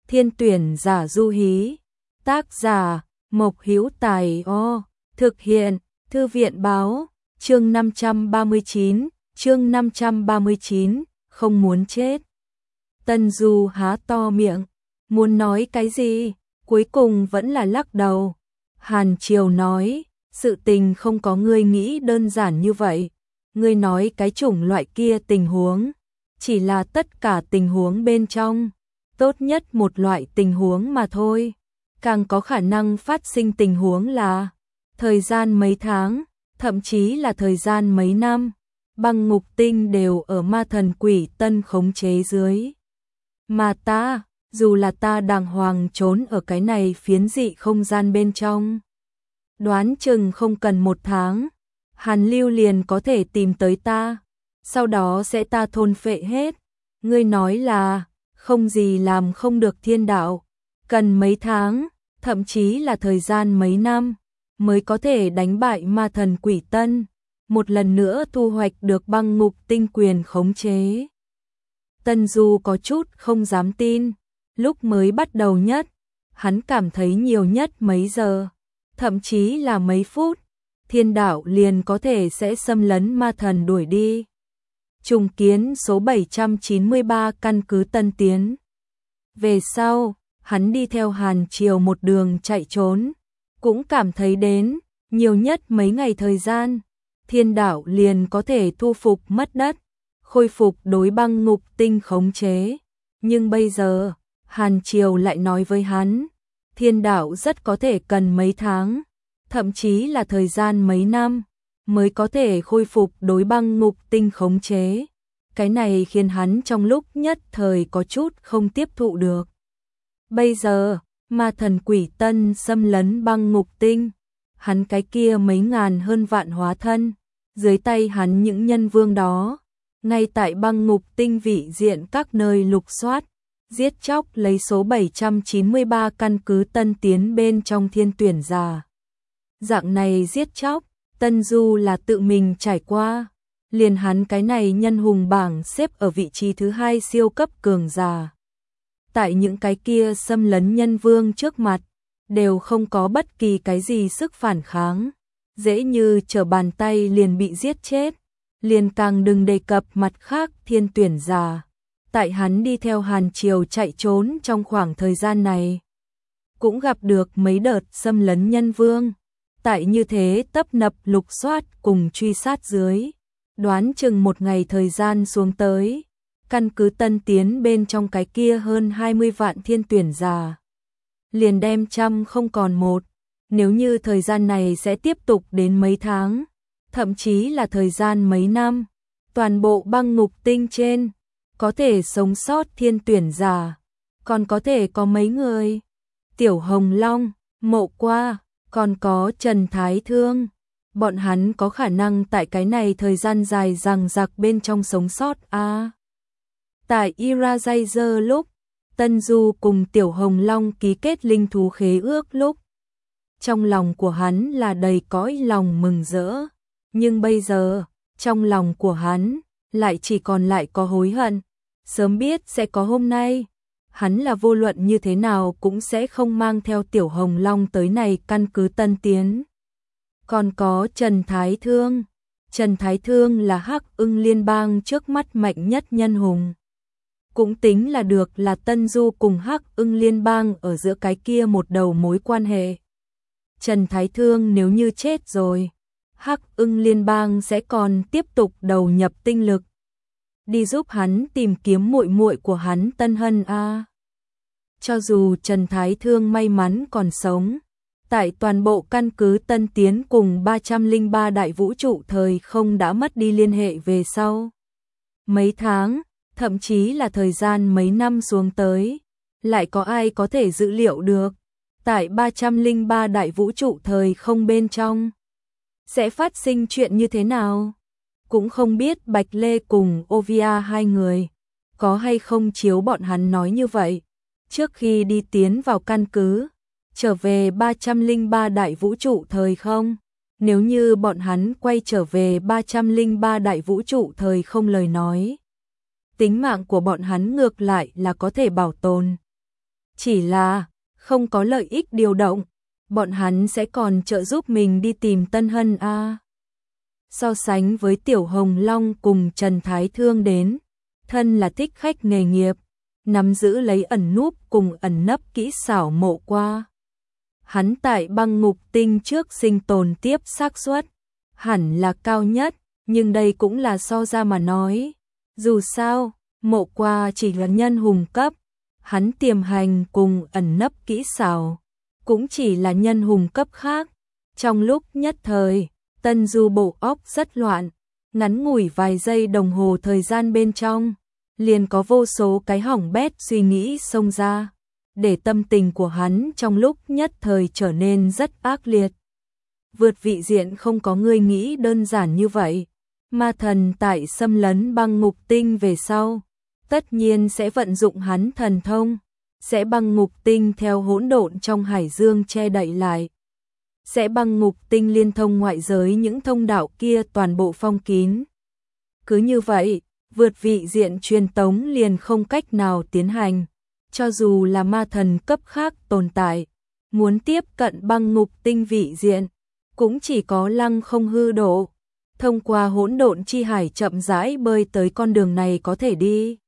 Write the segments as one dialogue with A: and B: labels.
A: Thiên tuyển giả du hí. Tác giả Mộc Hữu Tài. Thực hiện Thư viện báo. Chương 539, không muốn chết. Tân Du há to miệng, muốn nói cái gì, cuối cùng vẫn là lắc đầu. Hàn Triều nói, sự tình không có ngươi nghĩ đơn giản như vậy. Ngươi nói cái chủng loại kia tình huống, chỉ là tất cả tình huống bên trong, tốt nhất một loại tình huống mà thôi. Càng có khả năng phát sinh tình huống là thời gian mấy tháng, thậm chí là thời gian mấy năm, băng ngục tinh đều ở ma thần quỷ tân khống chế dưới. Mà ta, dù là ta đàng hoàng trốn ở cái này phiến dị không gian bên trong, đoán chừng không cần 1 tháng, Hàn Lưu liền có thể tìm tới ta, sau đó sẽ ta thôn phệ hết. Ngươi nói là, không gì làm không được thiên đạo, cần mấy tháng, thậm chí là thời gian mấy năm, mới có thể đánh bại ma thần quỷ tân, một lần nữa thu hoạch được băng ngục tinh quyền khống chế. Tân Du có chút không dám tin, lúc mới bắt đầu nhất, hắn cảm thấy nhiều nhất mấy giờ, thậm chí là mấy phút, thiên đạo liền có thể sẽ xâm lấn ma thần đuổi đi. Trùng kiến số 793 căn cứ Tân Tiến. Về sau, hắn đi theo Hàn Triều một đường chạy trốn, cũng cảm thấy đến, nhiều nhất mấy ngày thời gian, thiên đạo liền có thể thu phục mất đất, khôi phục đối băng ngục tinh khống chế. Nhưng bây giờ, Hàn Triều lại nói với hắn, thiên đạo rất có thể cần mấy tháng, thậm chí là thời gian mấy năm, mới có thể khôi phục đối băng ngục tinh khống chế. Cái này khiến hắn trong lúc nhất thời có chút không tiếp thụ được. Bây giờ, ma thần quỷ tân xâm lấn băng ngục tinh, hắn cái kia mấy ngàn hơn vạn hóa thân, dưới tay hắn những nhân vương đó, ngay tại băng ngục tinh vị diện các nơi lục soát, giết chóc lấy số 793 căn cứ Tân Tiến bên trong thiên tuyển giả. Dạng này giết chóc, Tân Du là tự mình trải qua, liền hắn cái này nhân hùng bảng xếp ở vị trí thứ 2 siêu cấp cường giả. Tại những cái kia xâm lấn nhân vương trước mặt, đều không có bất kỳ cái gì sức phản kháng, dễ như trở bàn tay liền bị giết chết, liền càng đừng đề cập mặt khác thiên tuyển giả. Tại hắn đi theo Hàn Triều chạy trốn trong khoảng thời gian này, cũng gặp được mấy đợt xâm lấn nhân vương. Tại như thế tấp nập lục soát cùng truy sát dưới, đoán chừng một ngày thời gian xuống tới, căn cứ Tân Tiến bên trong cái kia hơn 20 vạn thiên tuyển giả, liền đem trăm không còn một. Nếu như thời gian này sẽ tiếp tục đến mấy tháng, thậm chí là thời gian mấy năm, toàn bộ băng ngục tinh trên, có thể sống sót thiên tuyển giả, còn có thể có mấy người. Tiểu Hồng Long, Mộ Qua, còn có Trần Thái Thương, bọn hắn có khả năng tại cái này thời gian dài dằng dặc bên trong sống sót Tại Irajazer lúc, Tân Du cùng Tiểu Hồng Long ký kết linh thú khế ước lúc, trong lòng của hắn là đầy cõi lòng mừng rỡ, nhưng bây giờ, trong lòng của hắn lại chỉ còn lại có hối hận, sớm biết sẽ có hôm nay, hắn là vô luận như thế nào cũng sẽ không mang theo Tiểu Hồng Long tới này căn cứ Tân Tiến. Còn có Trần Thái Thương. Trần Thái Thương là Hắc Ưng Liên bang trước mắt mạnh nhất nhân hùng. Cũng tính là được là Tân Du cùng Hắc Ưng Liên bang ở giữa cái kia một đầu mối quan hệ. Trần Thái Thương nếu như chết rồi, Hắc Ưng Liên bang sẽ còn tiếp tục đầu nhập tinh lực đi giúp hắn tìm kiếm muội muội của hắn Tân Hân Cho dù Trần Thái Thương may mắn còn sống, tại toàn bộ căn cứ Tân Tiến cùng 303 đại vũ trụ thời không đã mất đi liên hệ về sau. Mấy tháng, thậm chí là thời gian mấy năm xuống tới, lại có ai có thể dự liệu được, tại 303 đại vũ trụ thời không bên trong, sẽ phát sinh chuyện như thế nào? Cũng không biết Bạch Lê cùng Ovia hai người, có hay không chiếu bọn hắn nói như vậy, trước khi đi tiến vào căn cứ, trở về 303 đại vũ trụ thời không. Nếu như bọn hắn quay trở về 303 đại vũ trụ thời không lời nói, tính mạng của bọn hắn ngược lại là có thể bảo tồn. chỉ là không có lợi ích điều động, bọn hắn sẽ còn trợ giúp mình đi tìm Tân Hân a. So sánh với Tiểu Hồng Long cùng Trần Thái Thương đến, thân là thích khách nghề nghiệp, nắm giữ lấy ẩn núp cùng ẩn nấp kỹ xảo Mộ Qua. Hắn tại băng ngục tinh trước sinh tồn tiếp xác suất hẳn là cao nhất, nhưng đây cũng là so ra mà nói. Dù sao, Mộ Qua chỉ là nhân hùng cấp, hắn tiềm hành cùng ẩn nấp kỹ xảo cũng chỉ là nhân hùng cấp khác. Trong lúc nhất thời, Tân Du bộ óc rất loạn, ngắn ngủi vài giây đồng hồ thời gian bên trong, liền có vô số cái hỏng bét suy nghĩ xông ra, để tâm tình của hắn trong lúc nhất thời trở nên rất ác liệt. Vượt vị diện không có người nghĩ đơn giản như vậy. Ma thần tại xâm lấn băng ngục tinh về sau, tất nhiên sẽ vận dụng hắn thần thông, sẽ băng ngục tinh theo hỗn độn trong hải dương che đậy lại. Sẽ băng ngục tinh liên thông ngoại giới, những thông đạo kia toàn bộ phong kín. Cứ như vậy, vượt vị diện truyền tống liền không cách nào tiến hành. Cho dù là ma thần cấp khác tồn tại, muốn tiếp cận băng ngục tinh vị diện, cũng chỉ có lăng không hư độ, thông qua hỗn độn chi hải chậm rãi bơi tới con đường này có thể đi.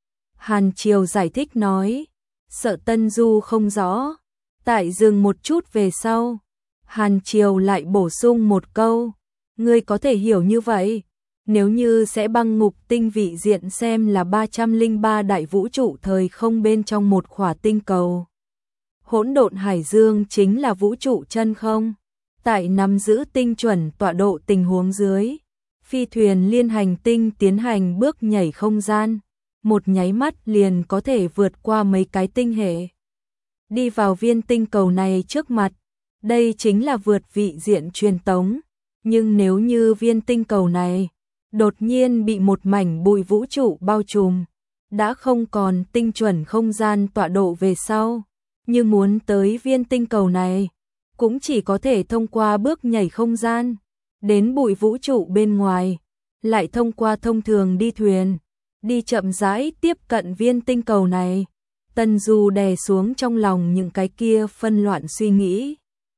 A: Hàn Triều giải thích nói, sợ Tân Du không rõ, tại dừng một chút về sau, Hàn Triều lại bổ sung một câu, ngươi có thể hiểu như vậy, nếu như sẽ băng ngục tinh vị diện xem là 303 đại vũ trụ thời không bên trong một khỏa tinh cầu. Hỗn độn hải dương chính là vũ trụ chân không, tại nắm giữ tinh chuẩn tọa độ tình huống dưới, phi thuyền liên hành tinh tiến hành bước nhảy không gian, một nháy mắt liền có thể vượt qua mấy cái tinh hệ, đi vào viên tinh cầu này trước mặt. Đây chính là vượt vị diện truyền tống, nhưng nếu như viên tinh cầu này đột nhiên bị một mảnh bụi vũ trụ bao trùm, đã không còn tinh chuẩn không gian tọa độ về sau, như muốn tới viên tinh cầu này, cũng chỉ có thể thông qua bước nhảy không gian, đến bụi vũ trụ bên ngoài, lại thông qua thông thường đi thuyền, đi chậm rãi tiếp cận viên tinh cầu này. Tân Du đè xuống trong lòng những cái kia phân loạn suy nghĩ,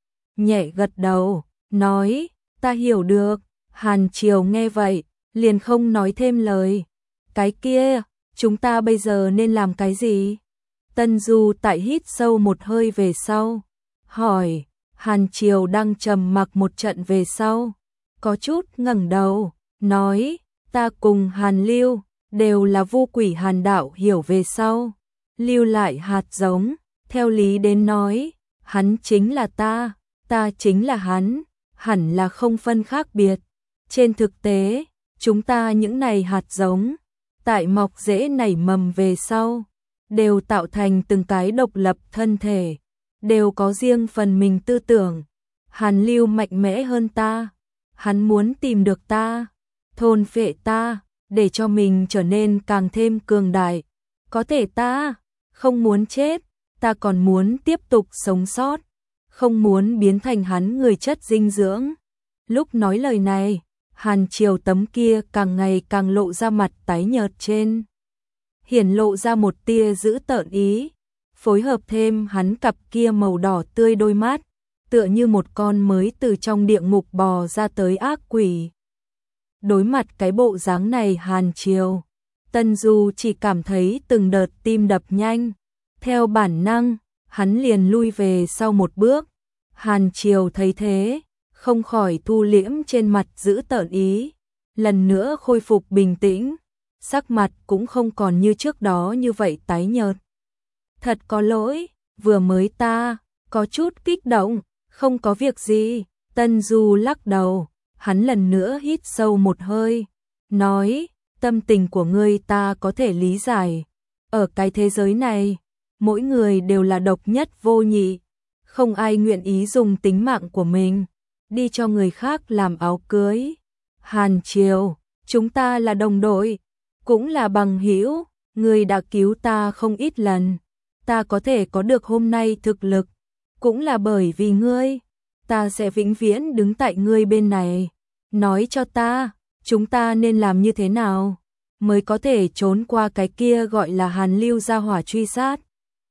A: nhẹ gật đầu, nói, ta hiểu được. Hàn Triều nghe vậy, liền không nói thêm lời. Cái kia, chúng ta bây giờ nên làm cái gì? Tân Du tại hít sâu một hơi về sau, hỏi. Hàn Triều đang trầm mặc một trận về sau, có chút ngẩng đầu, nói, ta cùng Hàn Lưu đều là vu quỷ Hàn đạo hiểu về sau, lưu lại hạt giống, theo lý đến nói, hắn chính là ta chính là hắn, hẳn là không phân khác biệt. Trên thực tế, chúng ta những này hạt giống, tại mọc rễ nảy mầm về sau, đều tạo thành từng cái độc lập thân thể, đều có riêng phần mình tư tưởng. Hàn Lưu mạnh mẽ hơn ta, hắn muốn tìm được ta, thôn phệ ta, để cho mình trở nên càng thêm cường đại. Có thể ta không muốn chết, ta còn muốn tiếp tục sống sót, không muốn biến thành hắn người chất dinh dưỡng. Lúc nói lời này, Hàn Triều tấm kia càng ngày càng lộ ra mặt tái nhợt trên, hiển lộ ra một tia dữ tợn ý, phối hợp thêm hắn cặp kia màu đỏ tươi đôi mắt, tựa như một con mới từ trong địa ngục bò ra tới ác quỷ. Đối mặt cái bộ dáng này Hàn Triều, Tân Du chỉ cảm thấy từng đợt tim đập nhanh, theo bản năng, hắn liền lui về sau một bước. Hàn Triều thấy thế, không khỏi thu liễm trên mặt giữ tợn ý, lần nữa khôi phục bình tĩnh, sắc mặt cũng không còn như trước đó như vậy tái nhợt. Thật có lỗi, vừa mới ta có chút kích động, không có việc gì. Tân Du lắc đầu, hắn lần nữa hít sâu một hơi, nói, tâm tình của ngươi ta có thể lý giải. Ở cái thế giới này, mỗi người đều là độc nhất vô nhị, không ai nguyện ý dùng tính mạng của mình đi cho người khác làm áo cưới. Hàn Triều, chúng ta là đồng đội, cũng là bằng hữu, ngươi đã cứu ta không ít lần, ta có thể có được hôm nay thực lực, cũng là bởi vì ngươi, ta sẽ vĩnh viễn đứng tại ngươi bên này. Nói cho ta, chúng ta nên làm như thế nào mới có thể trốn qua cái kia gọi là Hàn Lưu gia hỏa truy sát?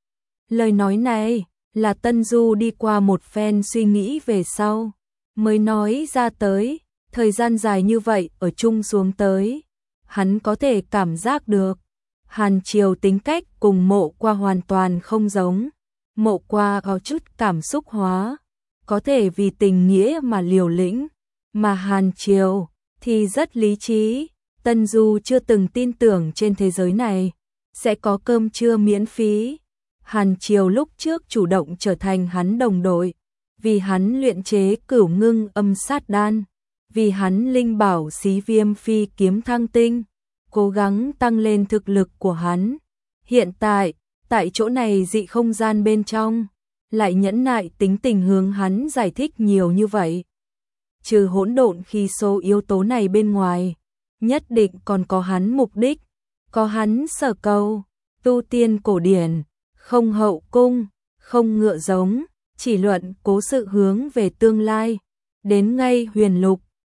A: Lời nói này là Tân Du đi qua một phen suy nghĩ về sau mới nói ra tới, thời gian dài như vậy ở chung xuống tới, hắn có thể cảm giác được Hàn Triều tính cách cùng Mộ Qua hoàn toàn không giống. Mộ Qua có chút cảm xúc hóa, có thể vì tình nghĩa mà liều lĩnh, mà Hàn Triều thì rất lý trí. Tân Du chưa từng tin tưởng trên thế giới này sẽ có cơm trưa miễn phí. Hàn Triều lúc trước chủ động trở thành hắn đồng đội, vì hắn luyện chế Cửu Ngưng Âm Sát Đan, vì hắn linh bảo Xí Viêm Phi Kiếm Thăng Tinh, cố gắng tăng lên thực lực của hắn. Hiện tại, tại chỗ này dị không gian bên trong, lại nhẫn nại tính tình hướng hắn giải thích nhiều như vậy. Trừ hỗn độn khi số yếu tố này bên ngoài, nhất định còn có hắn mục đích, có hắn sở cầu. Tu tiên cổ điển, không hậu cung, không ngựa giống, chỉ luận cố sự hướng về tương lai. Đến ngay huyền lục,